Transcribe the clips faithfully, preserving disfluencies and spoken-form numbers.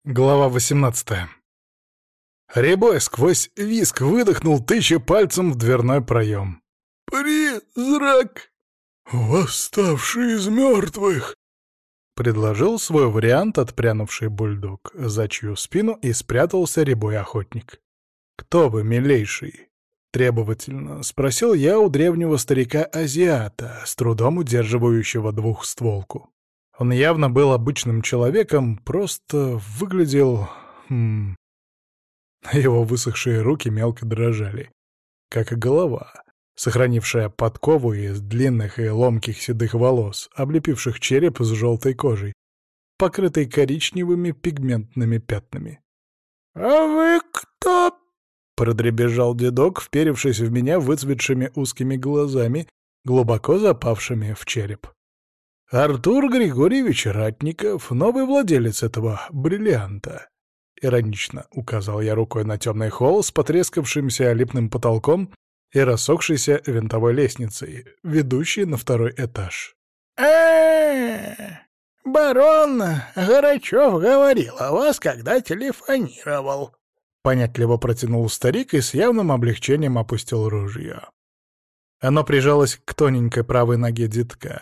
Глава восемнадцатая. Рябой сквозь виск выдохнул, тыча пальцем в дверной проем. «Призрак! Восставший из мертвых!» Предложил свой вариант отпрянувший бульдог, за чью спину и спрятался рябой охотник. «Кто вы, милейший?» — требовательно спросил я у древнего старика-азиата, с трудом удерживающего двухстволку. Он явно был обычным человеком, просто выглядел... Хм... Его высохшие руки мелко дрожали, как и голова, сохранившая подкову из длинных и ломких седых волос, облепивших череп с желтой кожей, покрытой коричневыми пигментными пятнами. «А вы кто?» — продребезжал дедок, вперевшись в меня выцветшими узкими глазами, глубоко запавшими в череп. «Артур Григорьевич Ратников, новый владелец этого бриллианта», — иронично указал я рукой на темный холл с потрескавшимся липным потолком и рассохшейся винтовой лестницей, ведущей на второй этаж. э барон Горачев говорил о вас, когда телефонировал», — понятливо протянул старик и с явным облегчением опустил ружье. Оно прижалось к тоненькой правой ноге детка.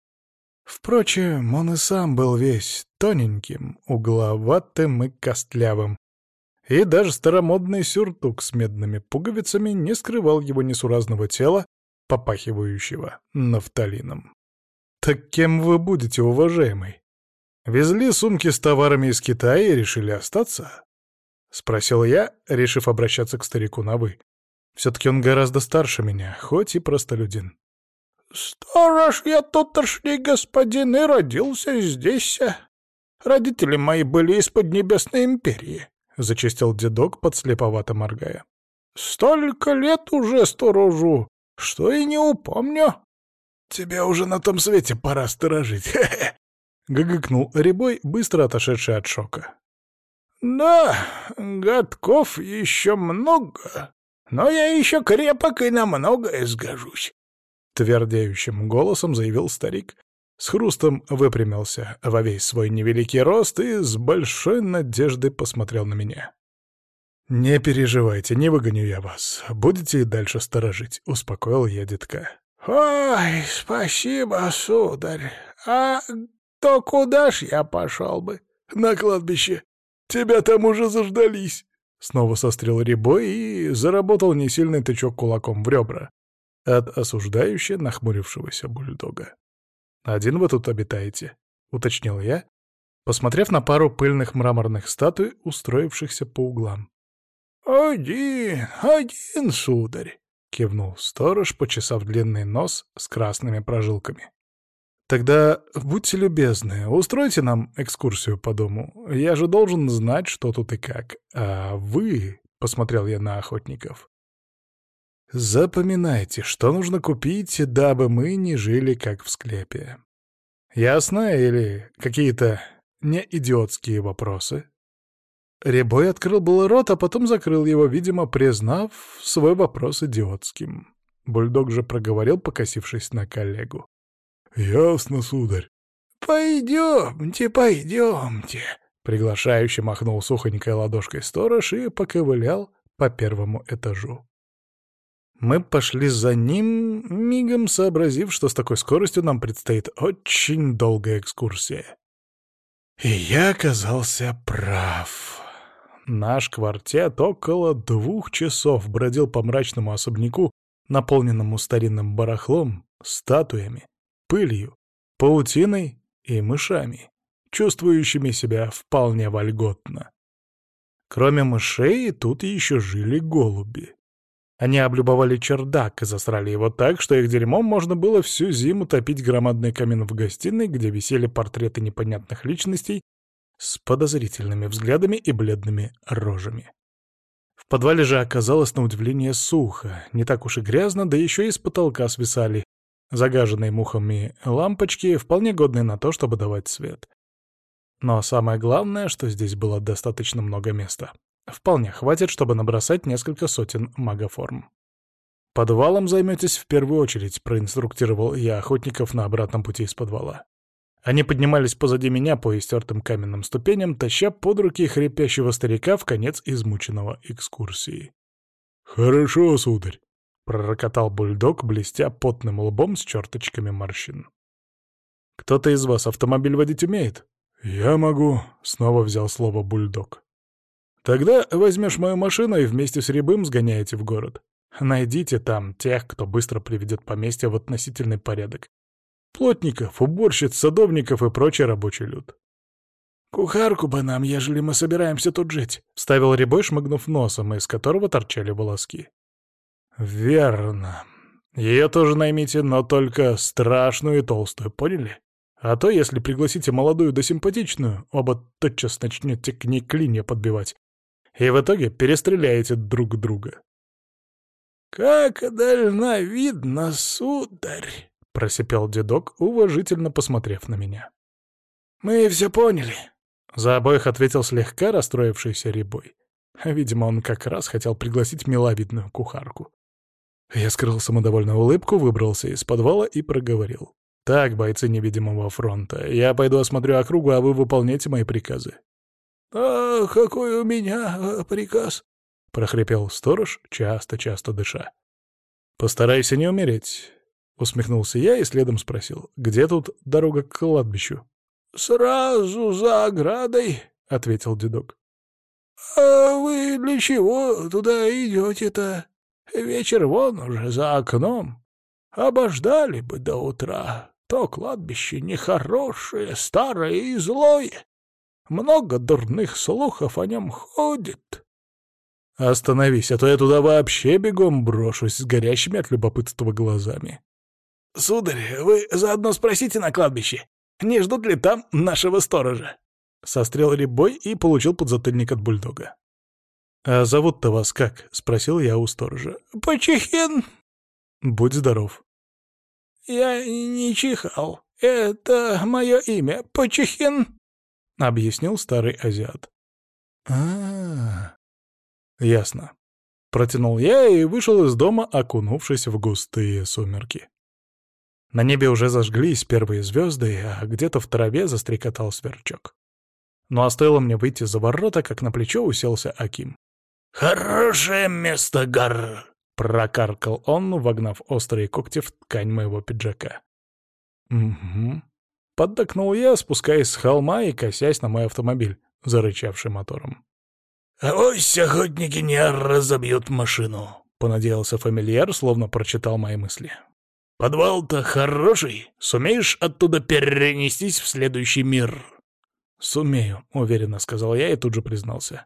Впрочем, он и сам был весь тоненьким, угловатым и костлявым. И даже старомодный сюртук с медными пуговицами не скрывал его несуразного тела, попахивающего нафталином. «Так кем вы будете, уважаемый? Везли сумки с товарами из Китая и решили остаться?» — спросил я, решив обращаться к старику на «вы». Все-таки он гораздо старше меня, хоть и простолюдин. «Сторож я тутошний господин и родился здесь. Родители мои были из Поднебесной империи», — зачастил дедок, подслеповато моргая. «Столько лет уже сторожу, что и не упомню». «Тебе уже на том свете пора сторожить», — гыгыкнул Рябой, быстро отошедший от шока. «Да, годков еще много, но я еще крепок и на многое сгожусь», — твердеющим голосом заявил старик, с хрустом выпрямился во весь свой невеликий рост и с большой надеждой посмотрел на меня. «Не переживайте, не выгоню я вас. Будете и дальше сторожить», — успокоил я детка. «Ой, спасибо, сударь. А то куда ж я пошел бы?» «На кладбище. Тебя там уже заждались». Снова сострил Рябой и заработал несильный тычок кулаком в ребра от осуждающе нахмурившегося бульдога. «Один вы тут обитаете?» — уточнил я, посмотрев на пару пыльных мраморных статуй, устроившихся по углам. «Один, один, сударь», — кивнул сторож, почесав длинный нос с красными прожилками. «Тогда будьте любезны, устройте нам экскурсию по дому. Я же должен знать, что тут и как. А вы...» — посмотрел я на охотников. «Запоминайте, что нужно купить, дабы мы не жили как в склепе. Ясно? Или какие-то неидиотские вопросы?» Рябой открыл было рот, а потом закрыл его, видимо, признав свой вопрос идиотским. Бульдог же проговорил, покосившись на коллегу. «Ясно, сударь». «Пойдемте, пойдемте», — приглашающе махнул сухонькой ладошкой сторож и поковылял по первому этажу. Мы пошли за ним, мигом сообразив, что с такой скоростью нам предстоит очень долгая экскурсия. И я оказался прав. Наш квартет около двух часов бродил по мрачному особняку, наполненному старинным барахлом, статуями, пылью, паутиной и мышами, чувствующими себя вполне вольготно. Кроме мышей, тут еще жили голуби. Они облюбовали чердак и засрали его так, что их дерьмом можно было всю зиму топить громадный камин в гостиной, где висели портреты непонятных личностей с подозрительными взглядами и бледными рожами. В подвале же оказалось на удивление сухо, не так уж и грязно, да еще и с потолка свисали загаженные мухами лампочки, вполне годные на то, чтобы давать свет. Но самое главное, что здесь было достаточно много места. Вполне хватит, чтобы набросать несколько сотен магоформ. «Подвалом займетесь в первую очередь», — проинструктировал я охотников на обратном пути из подвала. Они поднимались позади меня по истертым каменным ступеням, таща под руки хрипящего старика в конец измученного экскурсии. «Хорошо, сударь», — пророкотал бульдог, блестя потным лбом с черточками морщин. «Кто-то из вас автомобиль водить умеет?» «Я могу», — снова взял слово бульдог. «Тогда возьмешь мою машину и вместе с Рябым сгоняете в город. Найдите там тех, кто быстро приведет поместье в относительный порядок. Плотников, уборщиц, садовников и прочий рабочий люд». «Кухарку бы нам, ежели мы собираемся тут жить», — вставил Рябой, шмыгнув носом, из которого торчали волоски. «Верно. Ее тоже наймите, но только страшную и толстую, поняли? А то, если пригласите молодую да симпатичную, оба тотчас начнете к ней клинья подбивать, и в итоге перестреляете друг друга». «Как дальновидно, сударь!» — просипел дедок, уважительно посмотрев на меня. «Мы все поняли». За обоих ответил слегка расстроившийся Рябой. Видимо, он как раз хотел пригласить миловидную кухарку. Я скрыл самодовольную улыбку, выбрался из подвала и проговорил. «Так, бойцы невидимого фронта, я пойду осмотрю округу, а вы выполняйте мои приказы». «А какой у меня приказ?» — прохрипел сторож, часто-часто дыша. «Постарайся не умереть», — усмехнулся я и следом спросил. «Где тут дорога к кладбищу?» «Сразу за оградой», — ответил дедок. «А вы для чего туда идете-то? Вечер вон уже за окном. Обождали бы до утра. То кладбище нехорошее, старое и злое. Много дурных слухов о нем ходит». «Остановись, а то я туда вообще бегом брошусь с горящими от любопытства глазами». «Сударь, вы заодно спросите на кладбище, не ждут ли там нашего сторожа?» Сострел Рябой и получил подзатыльник от бульдога. «А зовут-то вас как?» — спросил я у сторожа. «Почихин». «Будь здоров». «Я не чихал. Это мое имя. Почихин», — объяснил старый азиат. А-а-а. Ясно. Протянул я и вышел из дома, окунувшись в густые сумерки. На небе уже зажглись первые звезды, а где-то в траве застрекотал сверчок. Ну а стоило мне выйти за ворота, как на плечо уселся Аким. «Хорошее место, Гар!» — прокаркал он, вогнав острые когти в ткань моего пиджака. «Угу». Поддакнул я, спускаясь с холма и косясь на мой автомобиль, зарычавший мотором. «Авось охотники не разобьют машину», — понадеялся фамильяр, словно прочитал мои мысли. «Подвал-то хороший. Сумеешь оттуда перенестись в следующий мир?» «Сумею», — уверенно сказал я и тут же признался.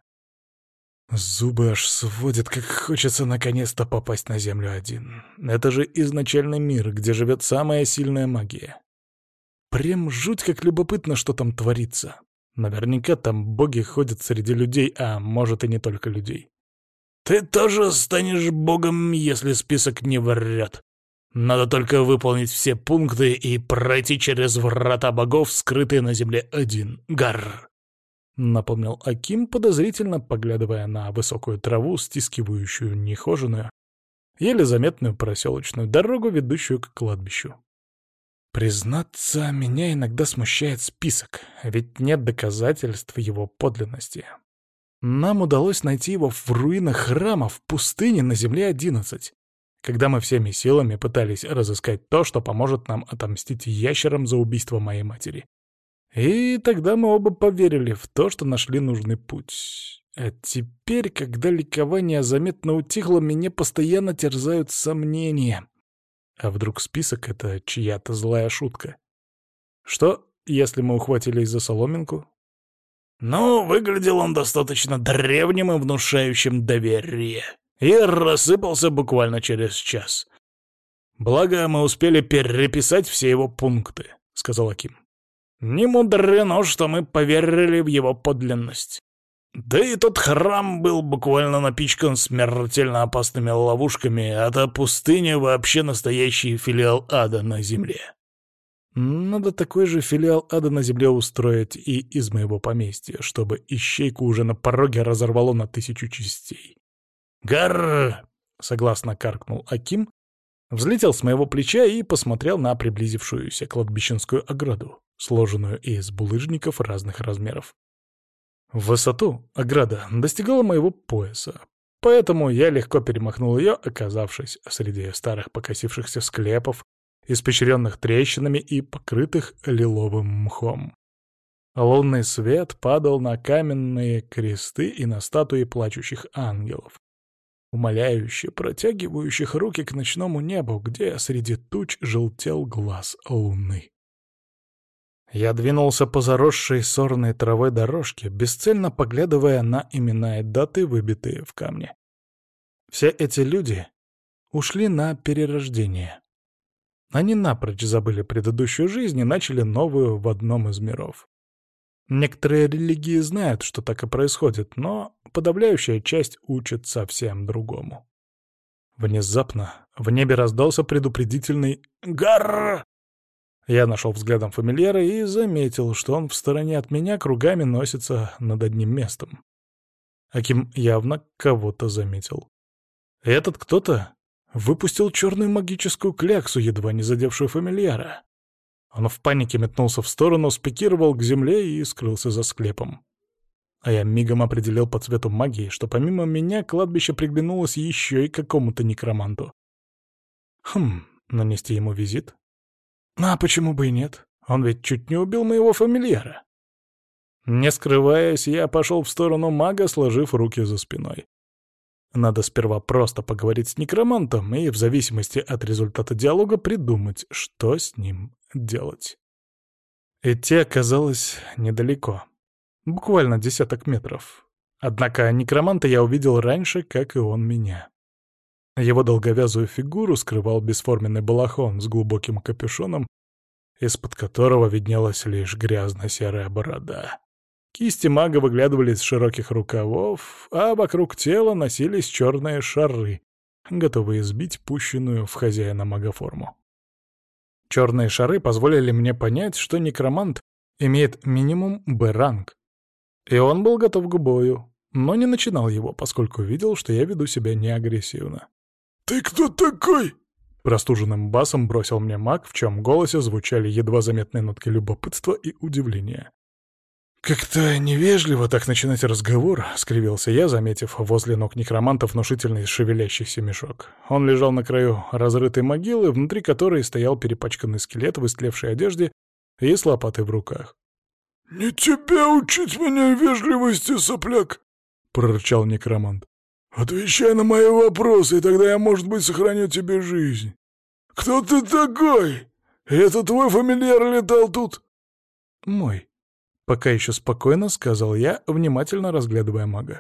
Зубы аж сводят, как хочется наконец-то попасть на Землю один. Это же изначальный мир, где живет самая сильная магия. Прям жуть как любопытно, что там творится. Наверняка там боги ходят среди людей, а может и не только людей. «Ты тоже станешь богом, если список не врет. Надо только выполнить все пункты и пройти через врата богов, скрытые на земле один. Гар!» — напомнил Аким, подозрительно поглядывая на высокую траву, стискивающую нехоженую, еле заметную проселочную дорогу, ведущую к кладбищу. Признаться, меня иногда смущает список, ведь нет доказательств его подлинности. Нам удалось найти его в руинах храма в пустыне на земле одиннадцать, когда мы всеми силами пытались разыскать то, что поможет нам отомстить ящерам за убийство моей матери. И тогда мы оба поверили в то, что нашли нужный путь. А теперь, когда ликование заметно утихло, меня постоянно терзают сомнения. А вдруг список — это чья-то злая шутка? Что, если мы ухватились за соломинку? «Ну, выглядел он достаточно древним и внушающим доверие. И рассыпался буквально через час. Благо, мы успели переписать все его пункты», — сказал Аким. «Не мудрено, что мы поверили в его подлинность. Да и тот храм был буквально напичкан смертельно опасными ловушками, а та пустыня вообще настоящий филиал ада на земле». Надо такой же филиал ада на земле устроить и из моего поместья, чтобы ищейку уже на пороге разорвало на тысячу частей. «Гар!» — согласно каркнул Аким, взлетел с моего плеча и посмотрел на приблизившуюся кладбищенскую ограду. сложенную из булыжников разных размеров. В высоту ограда достигала моего пояса, поэтому я легко перемахнул ее, оказавшись среди старых покосившихся склепов, испещренных трещинами и покрытых лиловым мхом. Лунный свет падал на каменные кресты и на статуи плачущих ангелов, умоляюще протягивающих руки к ночному небу, где среди туч желтел глаз луны. Я двинулся по заросшей сорной травой дорожке, бесцельно поглядывая на имена и даты, выбитые в камне. Все эти люди ушли на перерождение. Они напрочь забыли предыдущую жизнь и начали новую в одном из миров. Некоторые религии знают, что так и происходит, но подавляющая часть учит совсем другому. Внезапно в небе раздался предупредительный «Гарр!». Я нашел взглядом фамильяра и заметил, что он в стороне от меня кругами носится над одним местом. Аким явно кого-то заметил. Этот кто-то выпустил черную магическую кляксу, едва не задевшую фамильяра. Он в панике метнулся в сторону, спикировал к земле и скрылся за склепом. А я мигом определил по цвету магии, что помимо меня кладбище приглянулось еще и какому-то некроманту. Хм, нанести ему визит? А почему бы и нет? Он ведь чуть не убил моего фамильяра. Не скрываясь, я пошел в сторону мага, сложив руки за спиной. Надо сперва просто поговорить с некромантом и, в зависимости от результата диалога, придумать, что с ним делать. Идти оказалось недалеко. Буквально десяток метров. Однако некроманта я увидел раньше, как и он меня. Его долговязую фигуру скрывал бесформенный балахон с глубоким капюшоном, из-под которого виднелась лишь грязно-серая борода. Кисти мага выглядывали из широких рукавов, а вокруг тела носились черные шары, готовые сбить пущенную в хозяина мага форму. Черные шары позволили мне понять, что некромант имеет минимум Б-ранг. И он был готов к бою, но не начинал его, поскольку видел, что я веду себя неагрессивно. «Ты кто такой?» Простуженным басом бросил мне маг, в чьем голосе звучали едва заметные нотки любопытства и удивления. «Как-то невежливо так начинать разговор», — скривился я, заметив возле ног некроманта внушительный шевелящийся мешок. Он лежал на краю разрытой могилы, внутри которой стоял перепачканный скелет в истлевшей одежде и с лопатой в руках. «Не тебя учить меня вежливости, сопляк!» — прорычал некромант. «Отвечай на мои вопросы, и тогда я, может быть, сохраню тебе жизнь. Кто ты такой? Это твой фамильяр летал тут?» «Мой». Пока еще спокойно, сказал я, внимательно разглядывая мага.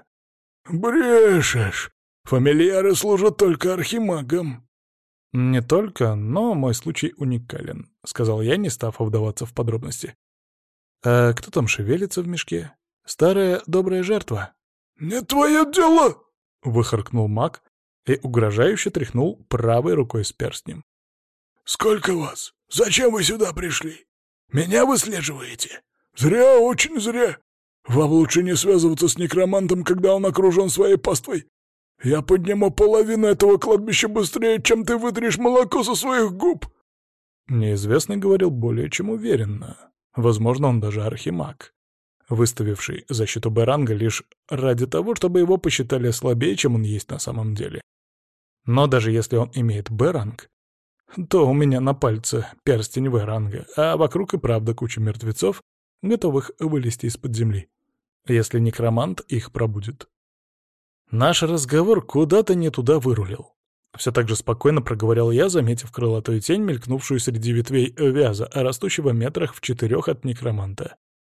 «Брешешь! Фамильяры служат только архимагам». «Не только, но мой случай уникален», — сказал я, не став вдаваться в подробности. «А кто там шевелится в мешке? Старая добрая жертва?» «Не твое дело!» — выхаркнул маг и угрожающе тряхнул правой рукой с перстнем. «Сколько вас? Зачем вы сюда пришли? Меня выслеживаете? Зря, очень зря. Вам лучше не связываться с некромантом, когда он окружен своей паствой. Я подниму половину этого кладбища быстрее, чем ты вытрешь молоко со своих губ». Неизвестный говорил более чем уверенно. Возможно, он даже архимаг, выставивший защиту Б-ранга лишь ради того, чтобы его посчитали слабее, чем он есть на самом деле. Но даже если он имеет Б-ранг, то у меня на пальце перстень В-ранга, а вокруг и правда куча мертвецов, готовых вылезти из-под земли, если некромант их пробудит. Наш разговор куда-то не туда вырулил. Все так же спокойно проговорил я, заметив крылатую тень, мелькнувшую среди ветвей вяза, растущего метрах в четырех от некроманта.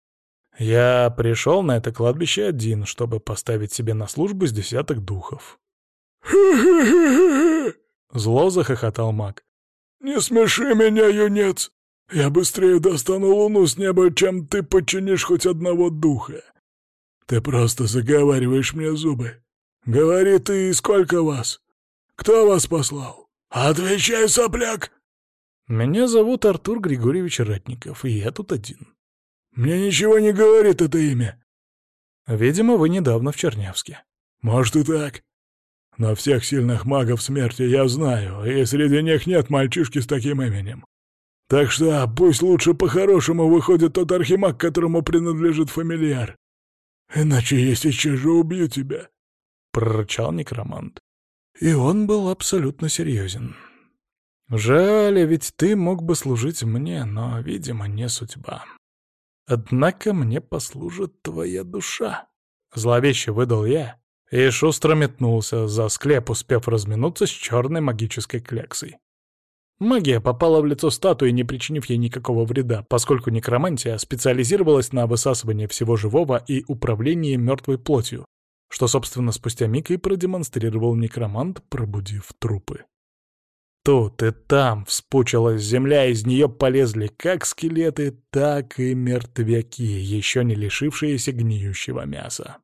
Я пришел на это кладбище один, чтобы поставить себе на службу с десяток духов. «Хе-хе-хе-хе-хе!» Зло захохотал маг. «Не смеши меня, юнец! Я быстрее достану луну с неба, чем ты подчинишь хоть одного духа. Ты просто заговариваешь мне зубы. Говори ты, сколько вас? Кто вас послал? Отвечай, сопляк!» «Меня зовут Артур Григорьевич Ратников, и я тут один». «Мне ничего не говорит это имя». «Видимо, вы недавно в Чернявске». «Может и так. Но всех сильных магов смерти я знаю, и среди них нет мальчишки с таким именем. Так что а, пусть лучше по-хорошему выходит тот архимаг, которому принадлежит фамильяр. Иначе я сейчас же убью тебя», — прорычал некромант. И он был абсолютно серьезен. «Жаль, ведь ты мог бы служить мне, но, видимо, не судьба. Однако мне послужит твоя душа», — зловеще выдал я и шустро метнулся за склеп, успев разминуться с черной магической кляксой. Магия попала в лицо статуи, не причинив ей никакого вреда, поскольку некромантия специализировалась на высасывании всего живого и управлении мертвой плотью, что, собственно, спустя миг и продемонстрировал некромант, пробудив трупы. Тут и там вспучилась земля, из нее полезли как скелеты, так и мертвяки, еще не лишившиеся гниющего мяса.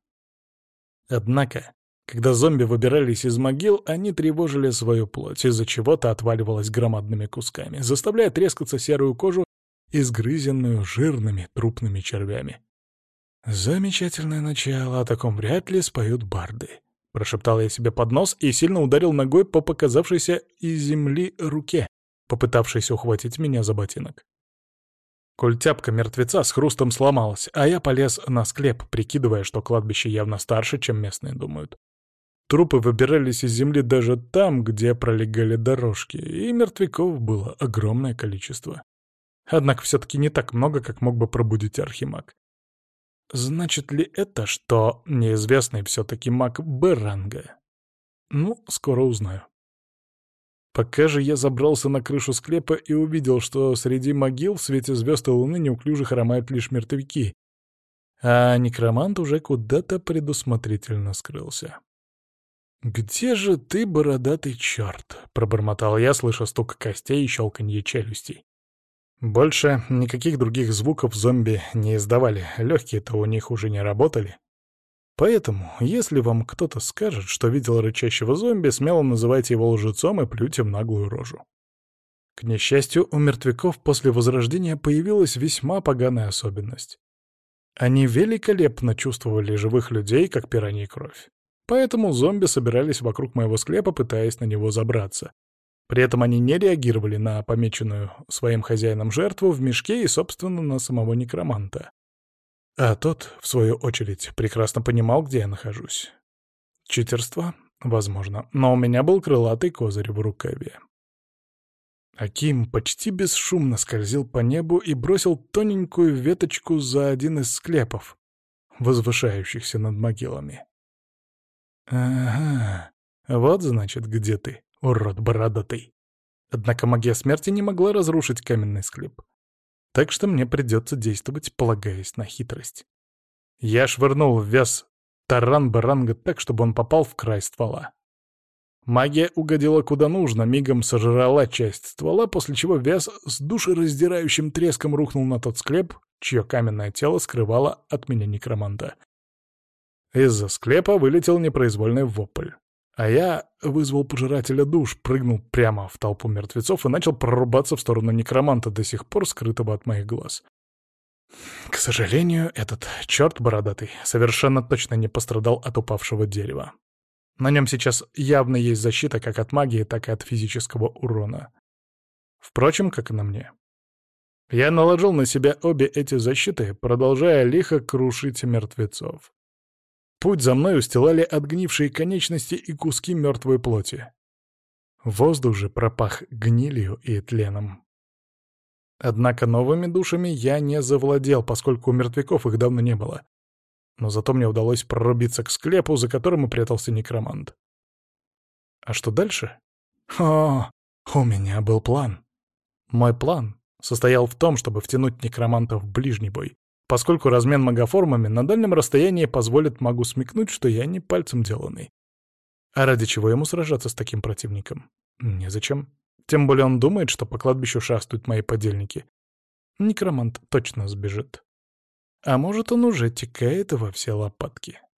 Однако, когда зомби выбирались из могил, они тревожили свою плоть, из-за чего-то отваливалась громадными кусками, заставляя трескаться серую кожу, изгрызенную жирными трупными червями. «Замечательное начало, о таком вряд ли споют барды», — прошептал я себе под нос и сильно ударил ногой по показавшейся из земли руке, попытавшейся ухватить меня за ботинок. Культяпка мертвеца с хрустом сломалась, а я полез на склеп, прикидывая, что кладбище явно старше, чем местные думают. Трупы выбирались из земли даже там, где пролегали дорожки, и мертвяков было огромное количество. Однако все-таки не так много, как мог бы пробудить архимаг. Значит ли это, что неизвестный все-таки маг Б-ранга? Ну, скоро узнаю. Пока же я забрался на крышу склепа и увидел, что среди могил в свете звезд и луны неуклюже хромают лишь мертвяки, а некромант уже куда-то предусмотрительно скрылся. «Где же ты, бородатый черт?» — пробормотал я, слыша стук костей и щелканье челюстей. Больше никаких других звуков зомби не издавали, легкие-то у них уже не работали. Поэтому, если вам кто-то скажет, что видел рычащего зомби, смело называйте его лжецом и плюйте в наглую рожу. К несчастью, у мертвяков после возрождения появилась весьма поганая особенность. Они великолепно чувствовали живых людей, как пираньи кровь. Поэтому зомби собирались вокруг моего склепа, пытаясь на него забраться. При этом они не реагировали на помеченную своим хозяином жертву в мешке и, собственно, на самого некроманта. А тот, в свою очередь, прекрасно понимал, где я нахожусь. Читерство? Возможно. Но у меня был крылатый козырь в рукаве. Аким почти бесшумно скользил по небу и бросил тоненькую веточку за один из склепов, возвышающихся над могилами. «Ага, вот, значит, где ты, урод бородатый». Однако магия смерти не могла разрушить каменный склеп. Так что мне придется действовать, полагаясь на хитрость. Я швырнул в вяз таран баранга так, чтобы он попал в край ствола. Магия угодила куда нужно, мигом сожрала часть ствола, после чего вяз с душераздирающим треском рухнул на тот склеп, чье каменное тело скрывало от меня некроманта. Из-за склепа вылетел непроизвольный вопль. А я вызвал пожирателя душ, прыгнул прямо в толпу мертвецов и начал прорубаться в сторону некроманта, до сих пор скрытого от моих глаз. К сожалению, этот черт бородатый совершенно точно не пострадал от упавшего дерева. На нем сейчас явно есть защита как от магии, так и от физического урона. Впрочем, как и на мне. Я наложил на себя обе эти защиты, продолжая лихо крушить мертвецов. Путь за мной устилали отгнившие конечности и куски мертвой плоти. Воздух же пропах гнилью и тленом. Однако новыми душами я не завладел, поскольку у мертвяков их давно не было. Но зато мне удалось прорубиться к склепу, за которым и прятался некромант. А что дальше? О, у меня был план. Мой план состоял в том, чтобы втянуть некроманта в ближний бой, поскольку размен магоформами на дальнем расстоянии позволит магу смекнуть, что я не пальцем деланный. А ради чего ему сражаться с таким противником? Незачем. Тем более он думает, что по кладбищу шастают мои подельники. Некромант точно сбежит. А может, он уже текает во все лопатки.